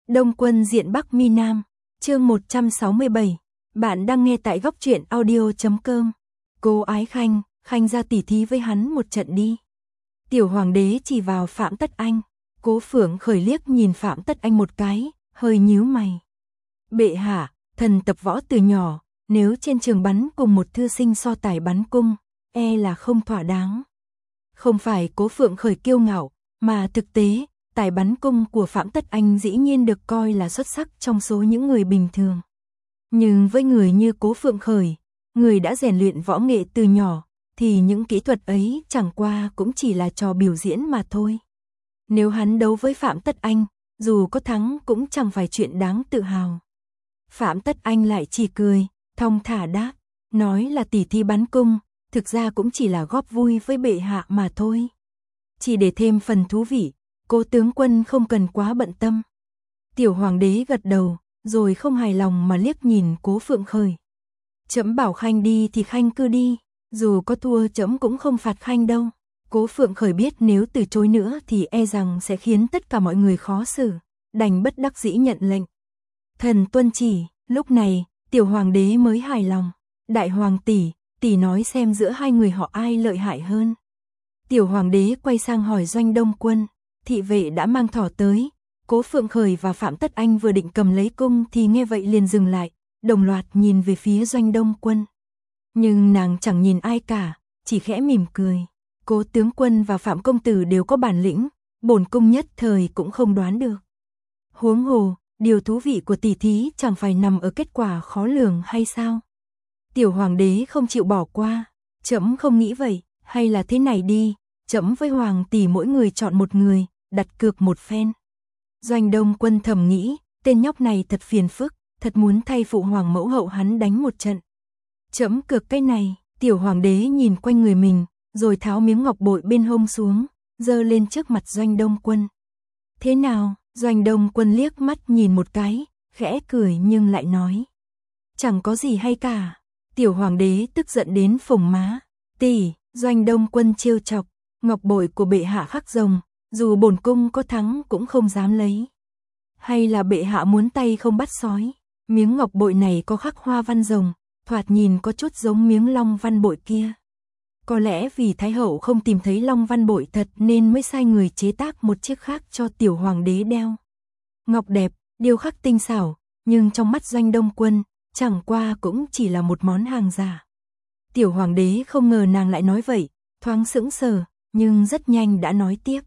Đông Quân diện Bắc Mi Nam, chương 167. Bạn đang nghe tại góc truyện audio.com. Cô Ái Khanh, Khanh ra tỉ thí với hắn một trận đi. Tiểu hoàng đế chỉ vào Phạm Tất Anh. Cố Phượng Khởi liếc nhìn Phạm Tất Anh một cái, hơi nhíu mày. Bệ hạ, thần tập võ từ nhỏ, nếu trên trường bắn cùng một thư sinh so tài bắn cung, e là không thỏa đáng. Không phải Cố Phượng Khởi kiêu ngạo, mà thực tế, tài bắn cung của Phạm Tất Anh dĩ nhiên được coi là xuất sắc trong số những người bình thường. Nhưng với người như Cố Phượng Khởi, người đã rèn luyện võ nghệ từ nhỏ, thì những kỹ thuật ấy chẳng qua cũng chỉ là trò biểu diễn mà thôi. Nếu hắn đấu với Phạm Tất Anh, dù có thắng cũng chẳng phải chuyện đáng tự hào. Phạm Tất Anh lại chỉ cười, thong thả đáp, nói là tỉ thí bắn cung, thực ra cũng chỉ là góp vui với bệ hạ mà thôi. Chỉ để thêm phần thú vị, Cố tướng quân không cần quá bận tâm. Tiểu hoàng đế gật đầu, rồi không hài lòng mà liếc nhìn Cố Phượng Khởi. Trẫm bảo Khanh đi thì Khanh cứ đi, dù có thua trẫm cũng không phạt Khanh đâu. Cố Phượng Khởi biết nếu từ chối nữa thì e rằng sẽ khiến tất cả mọi người khó xử, đành bất đắc dĩ nhận lệnh. Thần tuân chỉ. Lúc này, tiểu hoàng đế mới hài lòng. Đại hoàng tỷ nói xem giữa hai người họ ai lợi hại hơn. Tiểu hoàng đế quay sang hỏi Doanh Đông Quân. Thị vệ đã mang thỏ tới. Cố Phượng Khởi và Phạm Tất Anh vừa định cầm lấy cung thì nghe vậy liền dừng lại, đồng loạt nhìn về phía Doanh Đông Quân. Nhưng nàng chẳng nhìn ai cả, chỉ khẽ mỉm cười. Cố tướng quân và Phạm công tử đều có bản lĩnh, bổn cung nhất thời cũng không đoán được. Huống hồ, điều thú vị của tỉ thí chẳng phải nằm ở kết quả khó lường hay sao? Tiểu hoàng đế không chịu bỏ qua. Trẫm không nghĩ vậy, hay là thế này đi, trẫm với hoàng tỷ mỗi người chọn một người, đặt cược một phen. Doanh Đông Quân thầm nghĩ, tên nhóc này thật phiền phức, thật muốn thay phụ hoàng mẫu hậu hắn đánh một trận. Trẫm cược cái này. Tiểu hoàng đế nhìn quanh người mình, rồi tháo miếng ngọc bội bên hông xuống, giơ lên trước mặt Doanh Đông Quân. Thế nào? Doanh Đông Quân liếc mắt nhìn một cái, khẽ cười nhưng lại nói. Chẳng có gì hay cả. Tiểu hoàng đế tức giận đến phồng má. Tỷ, Doanh Đông Quân trêu chọc, ngọc bội của bệ hạ khắc rồng, dù bổn cung có thắng cũng không dám lấy. Hay là bệ hạ muốn tay không bắt sói? Miếng ngọc bội này có khắc hoa văn rồng, thoạt nhìn có chút giống miếng long văn bội kia. Có lẽ vì Thái hậu không tìm thấy long văn bội thật nên mới sai người chế tác một chiếc khác cho tiểu hoàng đế đeo. Ngọc đẹp, điêu khắc tinh xảo, nhưng trong mắt Doanh Đông Quân, chẳng qua cũng chỉ là một món hàng giả. Tiểu hoàng đế không ngờ nàng lại nói vậy, thoáng sững sờ, nhưng rất nhanh đã nói tiếp.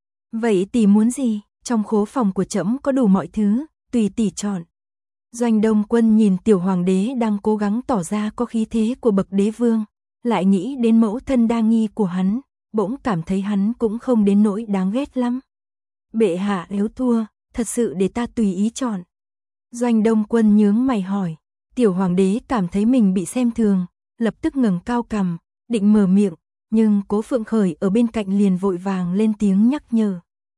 Vậy tỷ muốn gì? Trong khố phòng của trẫm có đủ mọi thứ, tùy tỷ chọn. Doanh Đông Quân nhìn tiểu hoàng đế đang cố gắng tỏ ra có khí thế của bậc đế vương, lại nghĩ đến mẫu thân đa nghi của hắn, bỗng cảm thấy hắn cũng không đến nỗi đáng ghét lắm. Bệ hạ nếu thua, thật sự để ta tùy ý chọn. Doanh Đông Quân nhướng mày hỏi. Tiểu hoàng đế cảm thấy mình bị xem thường, lập tức ngẩng cao cằm, định mở miệng, nhưng Cố Phượng Khởi ở bên cạnh liền vội vàng lên tiếng nhắc nhở.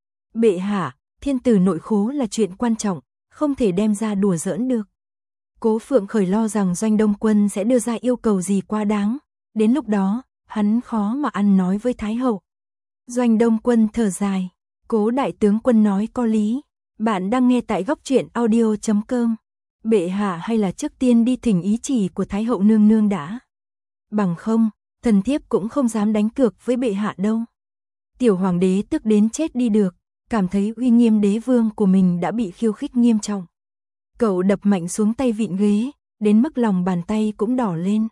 Bệ hạ, thiên tử nội khố là chuyện quan trọng, không thể đem ra đùa giỡn được. Cố Phượng Khởi lo rằng Doanh Đông Quân sẽ đưa ra yêu cầu gì quá đáng, đến lúc đó, hắn khó mà ăn nói với Thái hậu. Doanh Đông Quân thở dài, Cố đại tướng quân nói có lý, bạn đang nghe tại góc truyện audio.com. Bệ hạ hay là trước tiên đi thỉnh ý chỉ của Thái hậu nương nương đã. Bằng không, thần thiếp cũng không dám đánh cược với bệ hạ đâu. Tiểu hoàng đế tức đến chết đi được, cảm thấy uy nghiêm đế vương của mình đã bị khiêu khích nghiêm trọng. Cậu đập mạnh xuống tay vịn ghế, đến mức lòng bàn tay cũng đỏ lên.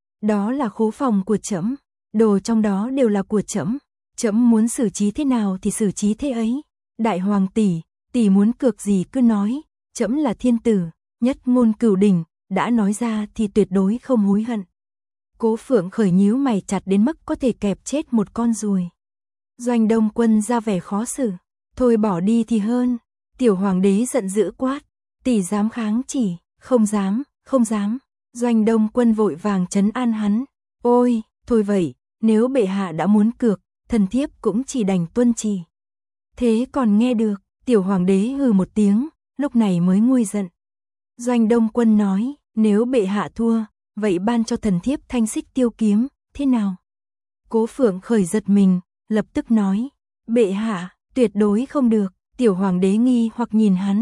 Đó là khố phòng của trẫm, đồ trong đó đều là của trẫm, trẫm muốn xử trí thế nào thì xử trí thế ấy. Đại hoàng tỷ muốn cược gì cứ nói, trẫm là thiên tử, nhất ngôn cửu đỉnh, đã nói ra thì tuyệt đối không hối hận. Cố Phượng Khởi nhíu mày chặt đến mức có thể kẹp chết một con ruồi. Doanh Đông Quân ra vẻ khó xử, thôi bỏ đi thì hơn. Tiểu hoàng đế giận dữ quát, tỷ dám kháng chỉ? Không dám, không dám. Doanh Đông Quân vội vàng trấn an hắn. Ôi, thôi vậy, nếu bệ hạ đã muốn cược, thần thiếp cũng chỉ đành tuân chỉ. Thế còn nghe được, tiểu hoàng đế hừ một tiếng, lúc này mới nguôi giận. Doanh Đông Quân nói, nếu bệ hạ thua, vậy ban cho thần thiếp thanh xích tiêu kiếm, thế nào? Cố Phượng Khởi giật mình, lập tức nói, bệ hạ, tuyệt đối không được. Tiểu hoàng đế nghi hoặc nhìn hắn,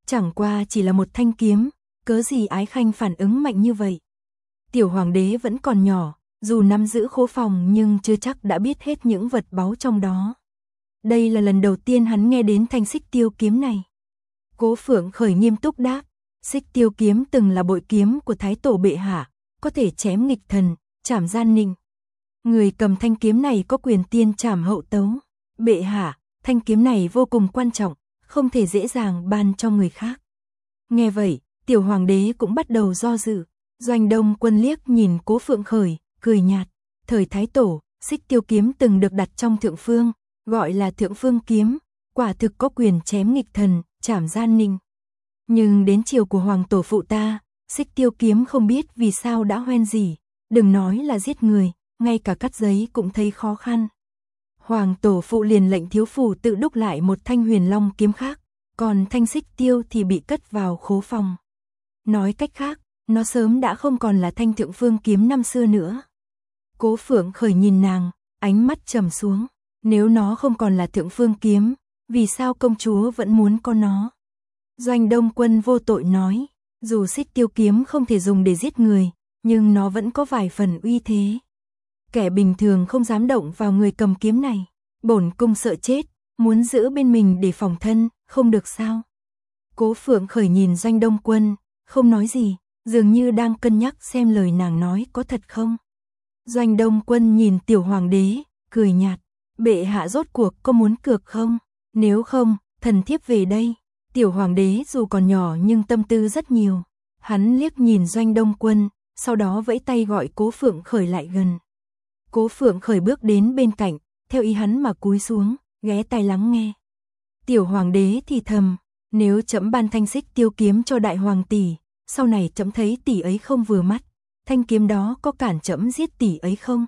Chẳng qua chỉ là một thanh kiếm, cớ gì Ái Khanh phản ứng mạnh như vậy. Tiểu hoàng đế vẫn còn nhỏ, dù nắm giữ khố phòng nhưng chưa chắc đã biết hết những vật báu trong đó. Đây là lần đầu tiên hắn nghe đến thanh xích tiêu kiếm này. Cố Phượng Khởi nghiêm túc đáp, xích tiêu kiếm từng là bội kiếm của Thái Tổ bệ hạ, có thể chém nghịch thần, trảm gian ninh. Người cầm thanh kiếm này có quyền tiên trảm hậu tấu. Bệ hạ, thanh kiếm này vô cùng quan trọng, không thể dễ dàng ban cho người khác. Nghe vậy, tiểu hoàng đế cũng bắt đầu do dự. Doanh Đông Quân liếc nhìn Cố Phượng Khởi, cười nhạt. Thời Thái Tổ, xích tiêu kiếm từng được đặt trong thượng phương, gọi là thượng phương kiếm, quả thực có quyền chém nghịch thần, trảm gian ninh. Nhưng đến chiều của hoàng tổ phụ ta, xích tiêu kiếm không biết vì sao đã hoen gì, đừng nói là giết người, ngay cả cắt giấy cũng thấy khó khăn. Hoàng tổ phụ liền lệnh thiếu phủ tự đúc lại một thanh huyền long kiếm khác, còn thanh xích tiêu thì bị cất vào khố phòng. Nói cách khác, nó sớm đã không còn là thanh thượng phương kiếm năm xưa nữa. Cố Phượng Khởi nhìn nàng, ánh mắt trầm xuống. Nếu nó không còn là thượng phương kiếm, vì sao công chúa vẫn muốn có nó? Doanh Đông Quân vô tội nói, dù xích tiêu kiếm không thể dùng để giết người, nhưng nó vẫn có vài phần uy thế. Kẻ bình thường không dám động vào người cầm kiếm này. Bổn cung sợ chết, muốn giữ bên mình để phòng thân, không được sao? Cố Phượng Khởi nhìn Doanh Đông Quân, không nói gì, dường như đang cân nhắc xem lời nàng nói có thật không. Doanh Đông Quân nhìn tiểu hoàng đế, cười nhạt, bệ hạ rốt cuộc có muốn cược không? Nếu không, thần thiếp về đây. Tiểu hoàng đế dù còn nhỏ nhưng tâm tư rất nhiều. Hắn liếc nhìn Doanh Đông Quân, sau đó vẫy tay gọi Cố Phượng Khởi lại gần. Cố Phượng Khởi bước đến bên cạnh, theo ý hắn mà cúi xuống, ghé tai lắng nghe. Tiểu hoàng đế thì thầm, nếu trẫm ban thanh xích tiêu kiếm cho đại hoàng tỷ, sau này trẫm thấy tỷ ấy không vừa mắt, thanh kiếm đó có cản trẫm giết tỷ ấy không?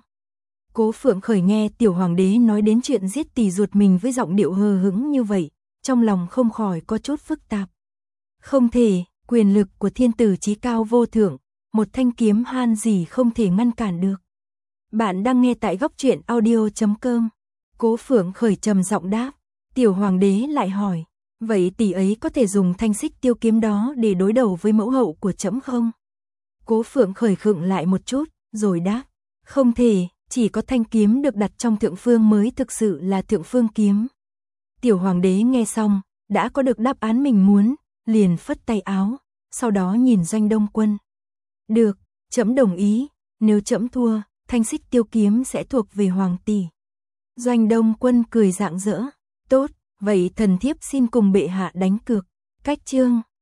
Cố Phượng Khởi nghe tiểu hoàng đế nói đến chuyện giết tỷ ruột mình với giọng điệu hờ hững như vậy, trong lòng không khỏi có chút phức tạp. Không thể, quyền lực của thiên tử chí cao vô thượng, một thanh kiếm han gì không thể ngăn cản được. Bạn đang nghe tại góc truyện audio.com. Cố Phượng Khởi trầm giọng đáp. Tiểu hoàng đế lại hỏi, vậy tỷ ấy có thể dùng thanh xích tiêu kiếm đó để đối đầu với mẫu hậu của trẫm không? Cố Phượng Khởi khựng lại một chút, rồi đáp, không thể, chỉ có thanh kiếm được đặt trong thượng phương mới thực sự là thượng phương kiếm. Tiểu hoàng đế nghe xong, đã có được đáp án mình muốn, liền phất tay áo, sau đó nhìn Doanh Đông Quân. Được, trẫm đồng ý, nếu trẫm thua, thanh xích tiêu kiếm sẽ thuộc về hoàng tỷ. Doanh Đông Quân cười rạng rỡ, tốt, vậy thần thiếp xin cùng bệ hạ đánh cược. Cách chương